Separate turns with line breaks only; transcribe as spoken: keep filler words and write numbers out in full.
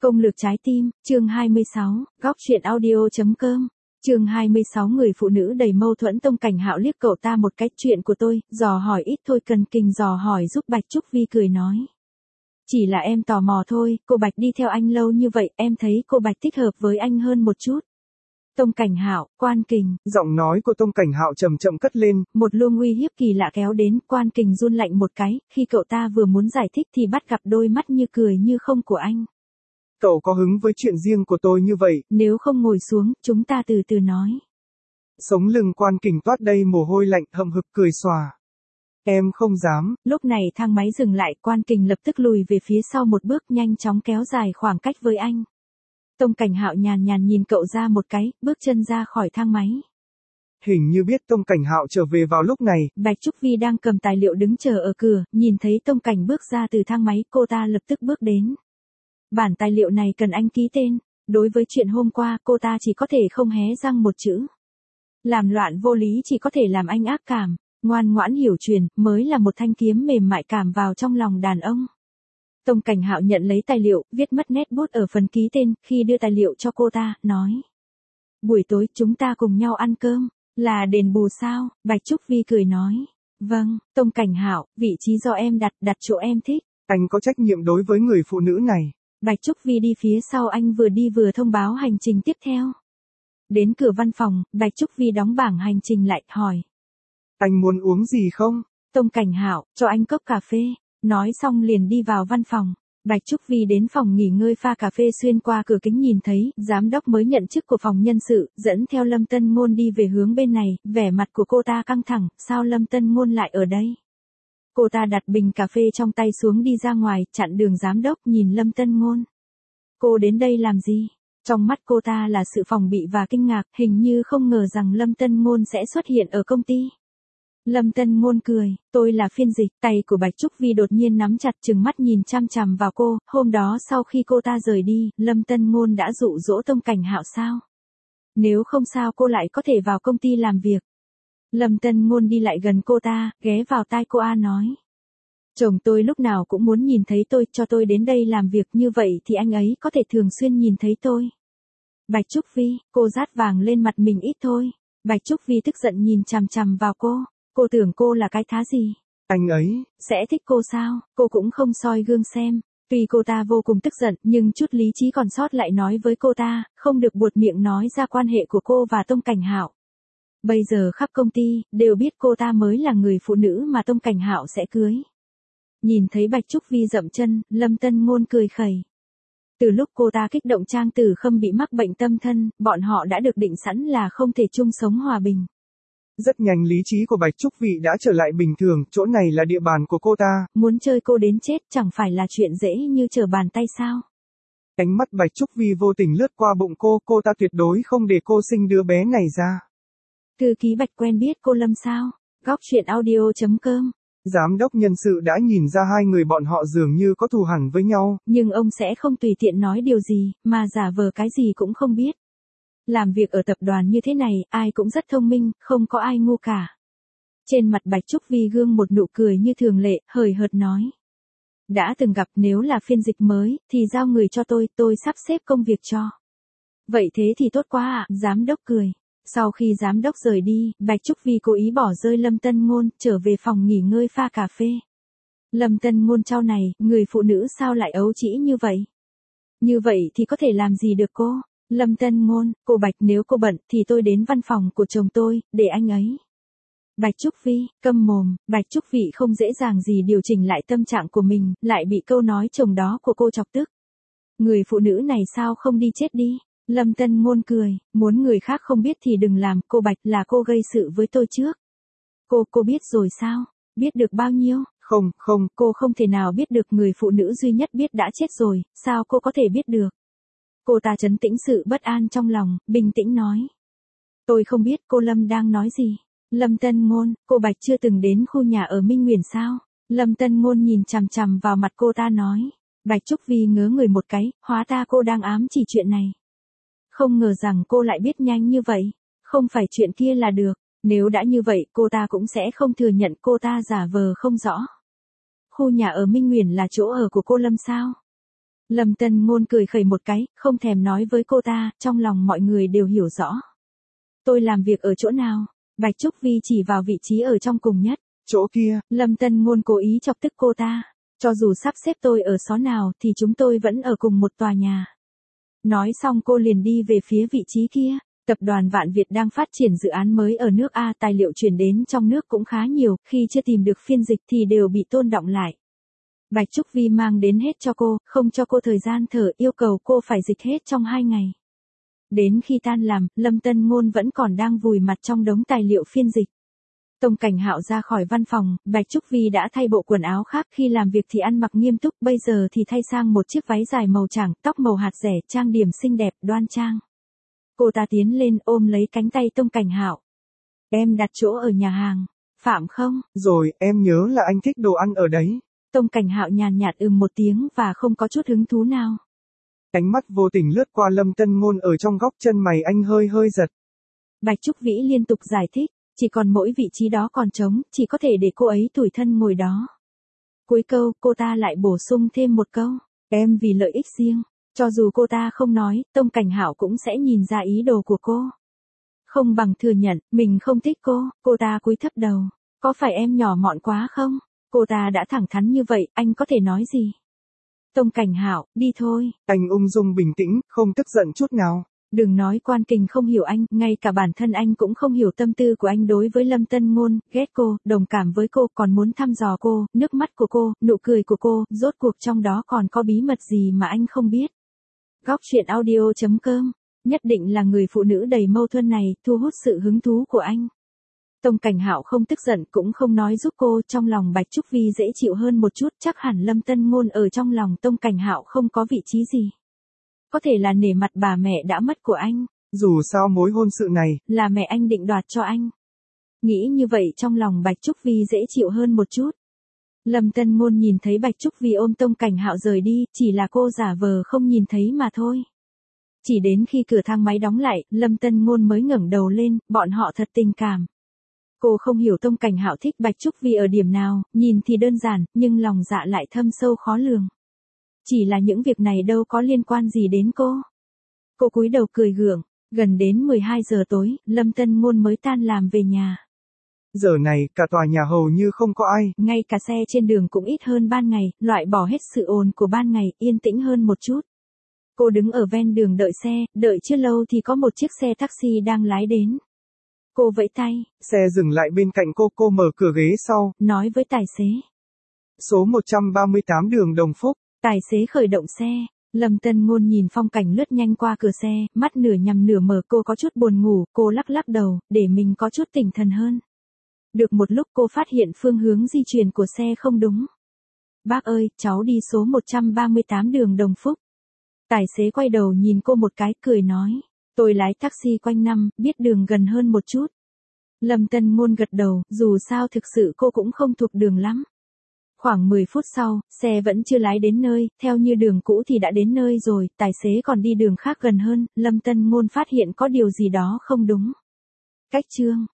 Công lược trái tim, chương hai mươi sáu, góc truyện audio.com. Chương hai mươi sáu người phụ nữ đầy mâu thuẫn. Tông Cảnh Hạo liếc cậu ta một cái, chuyện của tôi, dò hỏi ít thôi, cần kình dò hỏi giúp. Bạch Trúc Vi cười nói. Chỉ là em tò mò thôi, cô Bạch đi theo anh lâu như vậy, em thấy cô Bạch thích hợp với anh hơn một chút. Tông Cảnh Hạo, Quan Kình.
Giọng nói của Tông Cảnh Hạo chậm chậm cất lên.
Một luồng uy hiếp kỳ lạ kéo đến. Quan Kình run lạnh một cái, khi cậu ta vừa muốn giải thích thì bắt gặp đôi mắt như cười như không của anh.
Cậu có hứng với chuyện riêng của tôi như vậy?
Nếu không ngồi xuống, chúng ta từ từ nói.
Sống lưng Quan Kình toát đầy mồ hôi lạnh, hậm hực cười xòa. Em không dám.
Lúc này thang máy dừng lại, Quan Kình lập tức lùi về phía sau một bước, nhanh chóng kéo dài khoảng cách với anh. Tông Cảnh Hạo nhàn nhàn nhìn cậu ra một cái, bước chân ra khỏi thang máy.
Hình như biết Tông Cảnh Hạo trở về vào lúc này.
Bạch Trúc Vi đang cầm tài liệu đứng chờ ở cửa, nhìn thấy Tông Cảnh bước ra từ thang máy, cô ta lập tức bước đến. Bản tài liệu này cần anh ký tên. Đối với chuyện hôm qua, cô ta chỉ có thể không hé răng một chữ. Làm loạn vô lý chỉ có thể làm anh ác cảm. Ngoan ngoãn hiểu truyền, mới là một thanh kiếm mềm mại cảm vào trong lòng đàn ông. Tông Cảnh Hạo nhận lấy tài liệu, viết mất nét bút ở phần ký tên, khi đưa tài liệu cho cô ta, nói. Buổi tối chúng ta cùng nhau ăn cơm, là đền bù sao? Bạch Trúc Vi cười nói. Vâng, Tông Cảnh Hạo, vị trí do em đặt, đặt chỗ em thích.
Anh có trách nhiệm đối với người phụ nữ này.
Bạch Trúc Vi đi phía sau anh, vừa đi vừa thông báo hành trình tiếp theo. Đến cửa văn phòng, Bạch Trúc Vi đóng bảng hành trình lại, hỏi.
Anh muốn uống gì không?
Tông Cảnh Hạo, cho anh cốc cà phê. Nói xong liền đi vào văn phòng. Bạch Trúc Vi đến phòng nghỉ ngơi pha cà phê, xuyên qua cửa kính nhìn thấy, giám đốc mới nhận chức của phòng nhân sự, dẫn theo Lâm Tân Ngôn đi về hướng bên này, vẻ mặt của cô ta căng thẳng, sao Lâm Tân Ngôn lại ở đây? Cô ta đặt bình cà phê trong tay xuống đi ra ngoài, chặn đường giám đốc, nhìn Lâm Tân Ngôn. Cô đến đây làm gì? Trong mắt cô ta là sự phòng bị và kinh ngạc, hình như không ngờ rằng Lâm Tân Ngôn sẽ xuất hiện ở công ty. Lâm Tân Ngôn cười, tôi là phiên dịch. Tay của Bạch Trúc Vi đột nhiên nắm chặt, trừng mắt nhìn chăm chằm vào cô. Hôm đó sau khi cô ta rời đi, Lâm Tân Ngôn đã dụ dỗ Tông Cảnh Hạo sao? Nếu không sao cô lại có thể vào công ty làm việc. Lâm Tân Ngôn đi lại gần cô ta, ghé vào tai cô A nói. Chồng tôi lúc nào cũng muốn nhìn thấy tôi, cho tôi đến đây làm việc, như vậy thì anh ấy có thể thường xuyên nhìn thấy tôi. Bạch Trúc Vi, cô rát vàng lên mặt mình ít thôi. Bạch Trúc Vi tức giận nhìn chằm chằm vào cô. Cô tưởng cô là cái thá gì? Anh ấy sẽ thích cô sao? Cô cũng không soi gương xem. Tuy cô ta vô cùng tức giận, nhưng chút lý trí còn sót lại nói với cô ta, không được buột miệng nói ra quan hệ của cô và Tông Cảnh Hạo. Bây giờ khắp công ty, đều biết cô ta mới là người phụ nữ mà Tông Cảnh Hạo sẽ cưới. Nhìn thấy Bạch Trúc Vi dậm chân, Lâm Tân Ngôn cười khẩy. Từ lúc cô ta kích động Trang Tử Khâm bị mắc bệnh tâm thân, bọn họ đã được định sẵn là không thể chung sống hòa bình.
Rất nhanh lý trí của Bạch Trúc Vi đã trở lại bình thường, chỗ này là địa bàn của cô ta.
Muốn chơi cô đến chết chẳng phải là chuyện dễ như trở bàn tay sao?
Ánh mắt Bạch Trúc Vi vô tình lướt qua bụng cô, cô ta tuyệt đối không để cô sinh đứa bé này ra.
Thư ký Bạch quen biết cô Lâm sao? Góc truyện audio.com.
Giám đốc nhân sự đã nhìn ra hai người bọn họ dường như có thù hằn với nhau.
Nhưng ông sẽ không tùy tiện nói điều gì, mà giả vờ cái gì cũng không biết. Làm việc ở tập đoàn như thế này, ai cũng rất thông minh, không có ai ngu cả. Trên mặt Bạch Trúc Vi gương một nụ cười như thường lệ, hời hợt nói. Đã từng gặp, nếu là phiên dịch mới, thì giao người cho tôi, tôi sắp xếp công việc cho. Vậy thế thì tốt quá ạ, giám đốc cười. Sau khi giám đốc rời đi, Bạch Trúc Vi cố ý bỏ rơi Lâm Tân Ngôn, trở về phòng nghỉ ngơi pha cà phê. Lâm Tân Ngôn chau này, người phụ nữ sao lại ấu trĩ như vậy? Như vậy thì có thể làm gì được cô? Lâm Tân Ngôn, cô Bạch, nếu cô bận thì tôi đến văn phòng của chồng tôi, để anh ấy. Bạch Trúc Vi, câm mồm. Bạch Trúc Vi không dễ dàng gì điều chỉnh lại tâm trạng của mình, lại bị câu nói chồng đó của cô chọc tức. Người phụ nữ này sao không đi chết đi? Lâm Tân Ngôn cười, muốn người khác không biết thì đừng làm, cô Bạch, là cô gây sự với tôi trước. Cô, cô biết rồi sao? Biết được bao nhiêu? Không, không, cô không thể nào biết được, người phụ nữ duy nhất biết đã chết rồi, sao cô có thể biết được? Cô ta trấn tĩnh sự bất an trong lòng, bình tĩnh nói. Tôi không biết cô Lâm đang nói gì. Lâm Tân Ngôn, cô Bạch chưa từng đến khu nhà ở Minh Nguyền sao? Lâm Tân Ngôn nhìn chằm chằm vào mặt cô ta nói. Bạch Trúc Vi ngớ người một cái, hóa ra cô đang ám chỉ chuyện này. Không ngờ rằng cô lại biết nhanh như vậy. Không phải chuyện kia là được. Nếu đã như vậy, cô ta cũng sẽ không thừa nhận cô ta giả vờ không rõ. Khu nhà ở Minh Nguyền là chỗ ở của cô Lâm sao? Lâm Tân Ngôn cười khẩy một cái, không thèm nói với cô ta, trong lòng mọi người đều hiểu rõ. Tôi làm việc ở chỗ nào? Bạch Trúc Vi chỉ vào vị trí ở trong cùng nhất.
Chỗ kia.
Lâm Tân Ngôn cố ý chọc tức cô ta. Cho dù sắp xếp tôi ở xó nào thì chúng tôi vẫn ở cùng một tòa nhà. Nói xong cô liền đi về phía vị trí kia. Tập đoàn Vạn Việt đang phát triển dự án mới ở nước A, tài liệu chuyển đến trong nước cũng khá nhiều, khi chưa tìm được phiên dịch thì đều bị tôn đọng lại. Bạch Trúc Vi mang đến hết cho cô, không cho cô thời gian thở, yêu cầu cô phải dịch hết trong hai ngày. Đến khi tan làm, Lâm Tân Ngôn vẫn còn đang vùi mặt trong đống tài liệu phiên dịch. Tông Cảnh Hạo ra khỏi văn phòng, Bạch Trúc Vi đã thay bộ quần áo khác, khi làm việc thì ăn mặc nghiêm túc, bây giờ thì thay sang một chiếc váy dài màu trắng, tóc màu hạt rẻ, trang điểm xinh đẹp, đoan trang. Cô ta tiến lên ôm lấy cánh tay Tông Cảnh Hạo. Em đặt chỗ ở nhà hàng, Phạm không?
Rồi, em nhớ là anh thích đồ ăn ở đấy.
Tông Cảnh Hạo nhàn nhạt ừm một tiếng và không có chút hứng thú nào.
Ánh mắt vô tình lướt qua Lâm Tân Ngôn ở trong góc chân mày anh hơi hơi giật.
Bạch Trúc Vĩ liên tục giải thích, chỉ còn mỗi vị trí đó còn trống, chỉ có thể để cô ấy tủi thân ngồi đó. Cuối câu, cô ta lại bổ sung thêm một câu, em vì lợi ích riêng. Cho dù cô ta không nói, Tông Cảnh Hạo cũng sẽ nhìn ra ý đồ của cô. Không bằng thừa nhận, mình không thích cô, cô ta cúi thấp đầu. Có phải em nhỏ mọn quá không? Cô ta đã thẳng thắn như vậy, anh có thể nói gì? Tông Cảnh Hạo, đi thôi.
Anh ung dung bình tĩnh, không tức giận chút nào.
Đừng nói Quan Kình không hiểu anh, ngay cả bản thân anh cũng không hiểu tâm tư của anh đối với Lâm Tân Ngôn, ghét cô, đồng cảm với cô, còn muốn thăm dò cô, nước mắt của cô, nụ cười của cô, rốt cuộc trong đó còn có bí mật gì mà anh không biết. Góc truyện audio chấm com, nhất định là người phụ nữ đầy mâu thuẫn này, thu hút sự hứng thú của anh. Tông Cảnh Hạo không tức giận cũng không nói giúp cô, trong lòng Bạch Trúc Vi dễ chịu hơn một chút, chắc hẳn Lâm Tân Ngôn ở trong lòng Tông Cảnh Hạo không có vị trí gì. Có thể là nể mặt bà mẹ đã mất của anh.
Dù sao mối hôn sự này,
là mẹ anh định đoạt cho anh. Nghĩ như vậy trong lòng Bạch Trúc Vi dễ chịu hơn một chút. Lâm Tân Ngôn nhìn thấy Bạch Trúc Vi ôm Tông Cảnh Hạo rời đi, chỉ là cô giả vờ không nhìn thấy mà thôi. Chỉ đến khi cửa thang máy đóng lại, Lâm Tân Ngôn mới ngẩng đầu lên, bọn họ thật tình cảm. Cô không hiểu Tông Cảnh Hạo thích Bạch Trúc Vi ở điểm nào, nhìn thì đơn giản, nhưng lòng dạ lại thâm sâu khó lường. Chỉ là những việc này đâu có liên quan gì đến cô. Cô cúi đầu cười gượng, gần đến mười hai giờ tối, Lâm Tân Ngôn mới tan làm về nhà.
Giờ này, cả tòa nhà hầu như không có ai.
Ngay cả xe trên đường cũng ít hơn ban ngày, loại bỏ hết sự ồn của ban ngày, yên tĩnh hơn một chút. Cô đứng ở ven đường đợi xe, đợi chưa lâu thì có một chiếc xe taxi đang lái đến. Cô vẫy tay.
Xe dừng lại bên cạnh cô, cô mở cửa ghế sau.
Nói với tài xế.
Số một trăm ba mươi tám đường Đồng Phúc.
Tài xế khởi động xe. Lâm Tân Ngôn nhìn phong cảnh lướt nhanh qua cửa xe, mắt nửa nhắm nửa mở, cô có chút buồn ngủ, cô lắc lắc đầu, để mình có chút tỉnh thần hơn. Được một lúc cô phát hiện phương hướng di chuyển của xe không đúng. Bác ơi, cháu đi số một trăm ba mươi tám đường Đồng Phúc. Tài xế quay đầu nhìn cô một cái, cười nói. Tôi lái taxi quanh năm, biết đường gần hơn một chút. Lâm Tân Ngôn gật đầu, dù sao thực sự cô cũng không thuộc đường lắm. Khoảng mười phút sau, xe vẫn chưa lái đến nơi, theo như đường cũ thì đã đến nơi rồi, tài xế còn đi đường khác gần hơn, Lâm Tân Ngôn phát hiện có điều gì đó không đúng. Cách chương